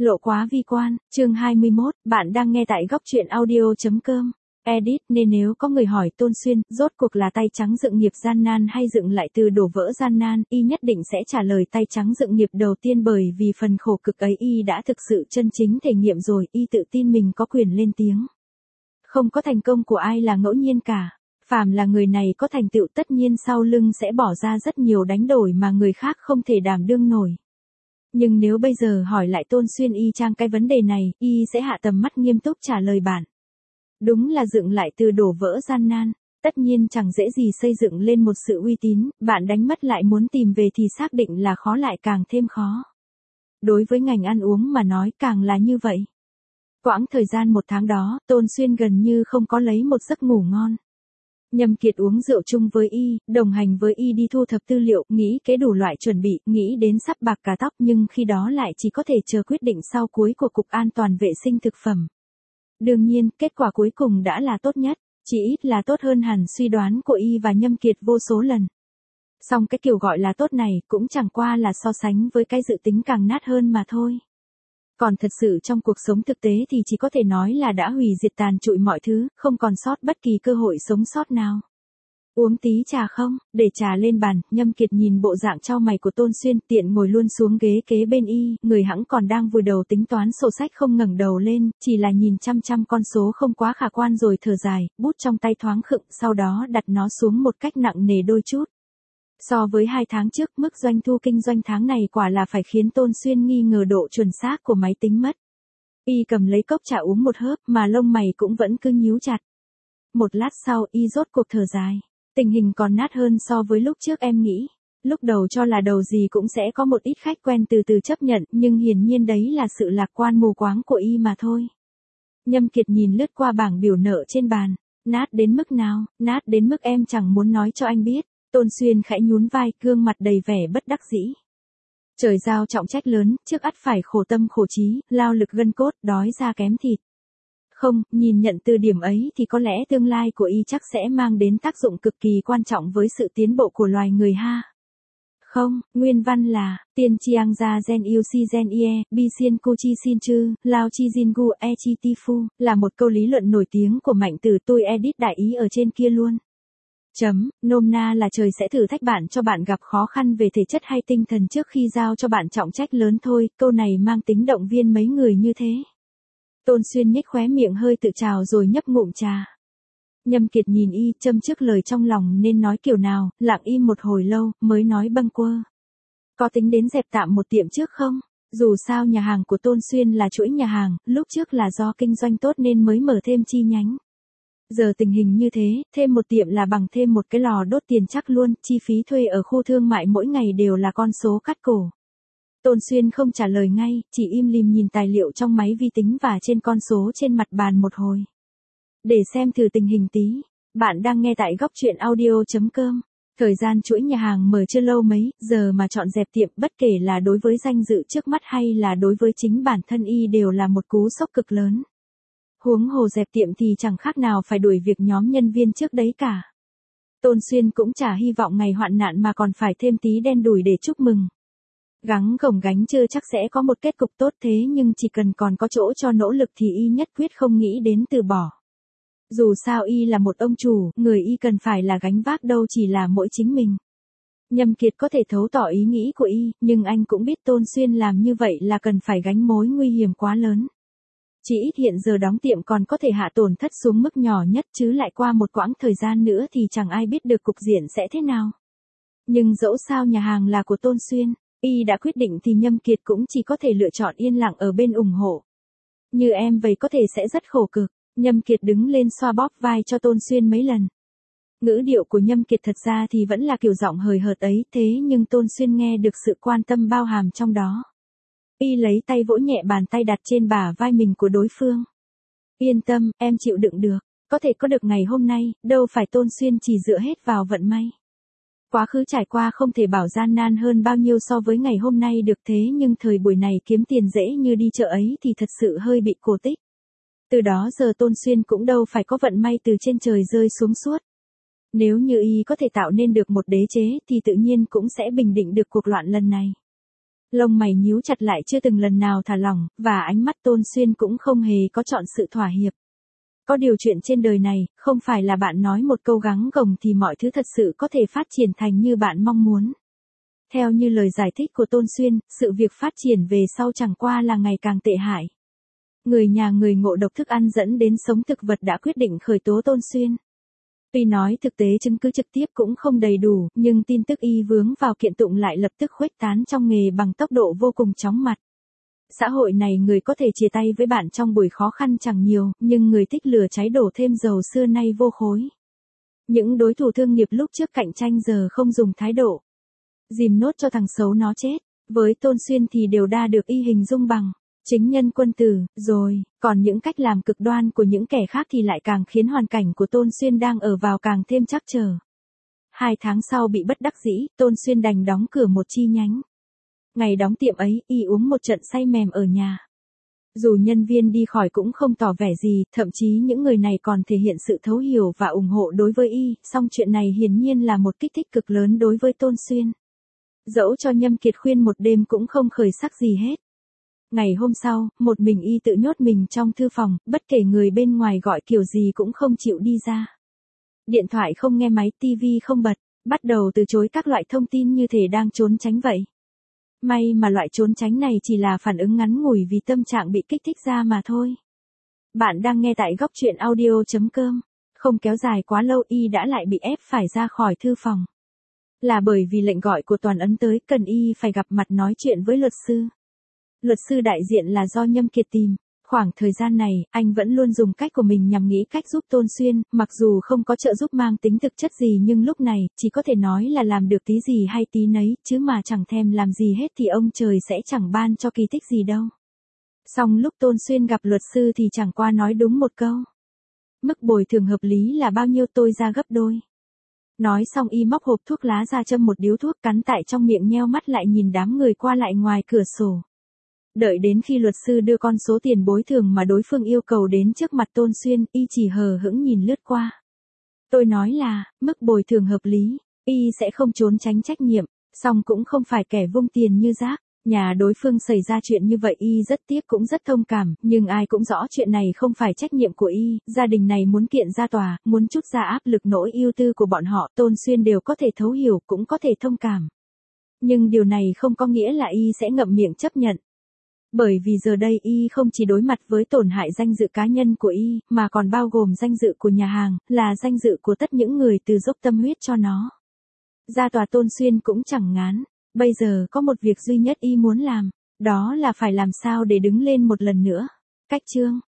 Lộ quá vi quan, chương 21, bạn đang nghe tại góc truyện audio.com. Edit, nên nếu có người hỏi Tôn Xuyên, rốt cuộc là tay trắng dựng nghiệp gian nan hay dựng lại từ đổ vỡ gian nan, y nhất định sẽ trả lời tay trắng dựng nghiệp đầu tiên, bởi vì phần khổ cực ấy y đã thực sự chân chính thể nghiệm rồi, y tự tin mình có quyền lên tiếng. Không có thành công của ai là ngẫu nhiên cả. Phàm là người này có thành tựu tất nhiên sau lưng sẽ bỏ ra rất nhiều đánh đổi mà người khác không thể đảm đương nổi. Nhưng nếu bây giờ hỏi lại Tôn Xuyên y chang cái vấn đề này, y sẽ hạ tầm mắt nghiêm túc trả lời bạn. Đúng là dựng lại từ đổ vỡ gian nan, tất nhiên chẳng dễ gì xây dựng lên một sự uy tín, bạn đánh mất lại muốn tìm về thì xác định là khó lại càng thêm khó. Đối với ngành ăn uống mà nói càng là như vậy. Quãng thời gian 1 tháng đó, Tôn Xuyên gần như không có lấy một giấc ngủ ngon. Nhâm Kiệt uống rượu chung với y, đồng hành với y đi thu thập tư liệu, nghĩ kế đủ loại chuẩn bị, nghĩ đến sắp bạc cả tóc, nhưng khi đó lại chỉ có thể chờ quyết định sau cuối của Cục An toàn vệ sinh thực phẩm. Đương nhiên, kết quả cuối cùng đã là tốt nhất, chỉ ít là tốt hơn hẳn suy đoán của y và Nhâm Kiệt vô số lần. Song cái kiểu gọi là tốt này cũng chẳng qua là so sánh với cái dự tính càng nát hơn mà thôi. Còn thật sự trong cuộc sống thực tế thì chỉ có thể nói là đã hủy diệt tàn trụi mọi thứ, không còn sót bất kỳ cơ hội sống sót nào. Uống tí trà không? Để trà lên bàn, Nhâm Kiệt nhìn bộ dạng chau mày của Tôn Xuyên, tiện ngồi luôn xuống ghế kế bên y, người hẵng còn đang vùi đầu tính toán sổ sách không ngẩng đầu lên, chỉ là nhìn chăm chăm con số không quá khả quan rồi thở dài, bút trong tay thoáng khựng, sau đó đặt nó xuống một cách nặng nề đôi chút. So với 2 tháng trước, mức doanh thu kinh doanh tháng này quả là phải khiến Tôn Xuyên nghi ngờ độ chuẩn xác của máy tính mất. Y cầm lấy cốc trà uống một hớp mà lông mày cũng vẫn cứ nhíu chặt. Một lát sau y rốt cuộc thở dài. Tình hình còn nát hơn so với lúc trước em nghĩ. Lúc đầu cho là đầu gì cũng sẽ có một ít khách quen từ từ chấp nhận, nhưng hiển nhiên đấy là sự lạc quan mù quáng của y mà thôi. Nhâm Kiệt nhìn lướt qua bảng biểu nợ trên bàn. Nát đến mức nào? Nát đến mức em chẳng muốn nói cho anh biết. Tôn Xuyên khẽ nhún vai, gương mặt đầy vẻ bất đắc dĩ. Trời giao trọng trách lớn, trước ắt phải khổ tâm khổ trí, lao lực gân cốt, đói da kém thịt. Không, nhìn nhận từ điểm ấy thì có lẽ tương lai của y chắc sẽ mang đến tác dụng cực kỳ quan trọng với sự tiến bộ của loài người ha. Không, nguyên văn là, tiên chiang ra gen yêu si gen ie, bi xiên cu chi xin chư, lao chi jin gu e chi ti phu, là một câu lý luận nổi tiếng của Mạnh Tử, tôi edit đại ý ở trên kia luôn. Nôm na là trời sẽ thử thách bạn cho bạn gặp khó khăn về thể chất hay tinh thần trước khi giao cho bạn trọng trách lớn thôi, câu này mang tính động viên mấy người như thế. Tôn Xuyên nhếch khóe miệng hơi tự trào rồi nhấp ngụm trà. Nhâm Kiệt nhìn y, châm trước lời trong lòng nên nói kiểu nào, lặng im một hồi lâu, mới nói bâng quơ. Có tính đến dẹp tạm một tiệm trước không? Dù sao nhà hàng của Tôn Xuyên là chuỗi nhà hàng, lúc trước là do kinh doanh tốt nên mới mở thêm chi nhánh. Giờ tình hình như thế, thêm một tiệm là bằng thêm một cái lò đốt tiền chắc luôn, chi phí thuê ở khu thương mại mỗi ngày đều là con số cắt cổ. Tôn Xuyên không trả lời ngay, chỉ im lìm nhìn tài liệu trong máy vi tính và trên con số trên mặt bàn một hồi. Để xem thử tình hình tí. Bạn đang nghe tại góc truyện audio.com. Thời gian chuỗi nhà hàng mở chưa lâu mấy, giờ mà chọn dẹp tiệm bất kể là đối với danh dự trước mắt hay là đối với chính bản thân y đều là một cú sốc cực lớn. Huống hồ dẹp tiệm thì chẳng khác nào phải đuổi việc nhóm nhân viên trước đấy cả. Tôn Xuyên cũng chả hy vọng ngày hoạn nạn mà còn phải thêm tí đen đủi để chúc mừng. Gắng gồng gánh chưa chắc sẽ có một kết cục tốt, thế nhưng chỉ cần còn có chỗ cho nỗ lực thì y nhất quyết không nghĩ đến từ bỏ. Dù sao y là một ông chủ, người y cần phải là gánh vác đâu chỉ là mỗi chính mình. Nhâm Kiệt có thể thấu tỏ ý nghĩ của y, nhưng anh cũng biết Tôn Xuyên làm như vậy là cần phải gánh mối nguy hiểm quá lớn. Chỉ ít hiện giờ đóng tiệm còn có thể hạ tổn thất xuống mức nhỏ nhất, chứ lại qua một quãng thời gian nữa thì chẳng ai biết được cục diện sẽ thế nào. Nhưng dẫu sao nhà hàng là của Tôn Xuyên, y đã quyết định thì Nhâm Kiệt cũng chỉ có thể lựa chọn yên lặng ở bên ủng hộ. Như em vậy có thể sẽ rất khổ cực. Nhâm Kiệt đứng lên xoa bóp vai cho Tôn Xuyên mấy lần. Ngữ điệu của Nhâm Kiệt thật ra thì vẫn là kiểu giọng hời hợt ấy, thế nhưng Tôn Xuyên nghe được sự quan tâm bao hàm trong đó. Y lấy tay vỗ nhẹ bàn tay đặt trên bả vai mình của đối phương. Yên tâm, em chịu đựng được. Có thể có được ngày hôm nay, đâu phải Tôn Xuyên chỉ dựa hết vào vận may. Quá khứ trải qua không thể bảo gian nan hơn bao nhiêu so với ngày hôm nay được, thế nhưng thời buổi này kiếm tiền dễ như đi chợ ấy thì thật sự hơi bị cổ tích. Từ đó giờ Tôn Xuyên cũng đâu phải có vận may từ trên trời rơi xuống suốt. Nếu như y có thể tạo nên được một đế chế thì tự nhiên cũng sẽ bình định được cuộc loạn lần này. Lông mày nhíu chặt lại chưa từng lần nào thả lỏng, và ánh mắt Tôn Xuyên cũng không hề có chọn sự thỏa hiệp. Có điều chuyện trên đời này, không phải là bạn nói một câu gắng gồng thì mọi thứ thật sự có thể phát triển thành như bạn mong muốn. Theo như lời giải thích của Tôn Xuyên, sự việc phát triển về sau chẳng qua là ngày càng tệ hại. Người nhà người ngộ độc thức ăn dẫn đến sống thực vật đã quyết định khởi tố Tôn Xuyên. Tuy nói thực tế chứng cứ trực tiếp cũng không đầy đủ, nhưng tin tức y vướng vào kiện tụng lại lập tức khuếch tán trong nghề bằng tốc độ vô cùng chóng mặt. Xã hội này người có thể chia tay với bạn trong buổi khó khăn chẳng nhiều, nhưng người thích lửa cháy đổ thêm dầu xưa nay vô khối. Những đối thủ thương nghiệp lúc trước cạnh tranh giờ không dùng thái độ dìm nốt cho thằng xấu nó chết, với Tôn Xuyên thì đều đa được y hình dung bằng chính nhân quân tử, rồi, còn những cách làm cực đoan của những kẻ khác thì lại càng khiến hoàn cảnh của Tôn Xuyên đang ở vào càng thêm trắc trở. 2 tháng sau bị bất đắc dĩ, Tôn Xuyên đành đóng cửa một chi nhánh. Ngày đóng tiệm ấy, y uống một trận say mềm ở nhà. Dù nhân viên đi khỏi cũng không tỏ vẻ gì, thậm chí những người này còn thể hiện sự thấu hiểu và ủng hộ đối với y, song chuyện này hiển nhiên là một kích thích cực lớn đối với Tôn Xuyên. Dẫu cho Nhâm Kiệt khuyên một đêm cũng không khởi sắc gì hết. Ngày hôm sau, một mình y tự nhốt mình trong thư phòng, bất kể người bên ngoài gọi kiểu gì cũng không chịu đi ra. Điện thoại không nghe máy, tivi không bật, bắt đầu từ chối các loại thông tin như thể đang trốn tránh vậy. May mà loại trốn tránh này chỉ là phản ứng ngắn ngủi vì tâm trạng bị kích thích ra mà thôi. Bạn đang nghe tại góc truyện audio.com. Không kéo dài quá lâu y đã lại bị ép phải ra khỏi thư phòng. Là bởi vì lệnh gọi của Toàn Ấn tới, cần y phải gặp mặt nói chuyện với luật sư. Luật sư đại diện là do Nhâm Kiệt tìm. Khoảng thời gian này, anh vẫn luôn dùng cách của mình nhằm nghĩ cách giúp Tôn Xuyên, mặc dù không có trợ giúp mang tính thực chất gì nhưng lúc này, chỉ có thể nói là làm được tí gì hay tí nấy, chứ mà chẳng thèm làm gì hết thì ông trời sẽ chẳng ban cho kỳ tích gì đâu. Song lúc Tôn Xuyên gặp luật sư thì chẳng qua nói đúng một câu. Mức bồi thường hợp lý là bao nhiêu tôi ra gấp đôi. Nói xong y móc hộp thuốc lá ra châm một điếu thuốc cắn tại trong miệng nheo mắt lại nhìn đám người qua lại ngoài cửa sổ. Đợi đến khi luật sư đưa con số tiền bồi thường mà đối phương yêu cầu đến trước mặt Tôn Xuyên, y chỉ hờ hững nhìn lướt qua. Tôi nói là, mức bồi thường hợp lý, y sẽ không trốn tránh trách nhiệm, song cũng không phải kẻ vung tiền như rác. Nhà đối phương xảy ra chuyện như vậy y rất tiếc cũng rất thông cảm, nhưng ai cũng rõ chuyện này không phải trách nhiệm của y, gia đình này muốn kiện ra tòa, muốn trút ra áp lực nỗi ưu tư của bọn họ, Tôn Xuyên đều có thể thấu hiểu, cũng có thể thông cảm. Nhưng điều này không có nghĩa là y sẽ ngậm miệng chấp nhận. Bởi vì giờ đây y không chỉ đối mặt với tổn hại danh dự cá nhân của y, mà còn bao gồm danh dự của nhà hàng, là danh dự của tất những người từ dốc tâm huyết cho nó. Ra tòa Tôn Xuyên cũng chẳng ngán. Bây giờ có một việc duy nhất y muốn làm, đó là phải làm sao để đứng lên một lần nữa. Cách chương